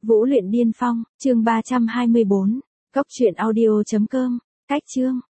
Vũ luyện điên phong, chương 324. Cốc truyện audio.com. Cách chương.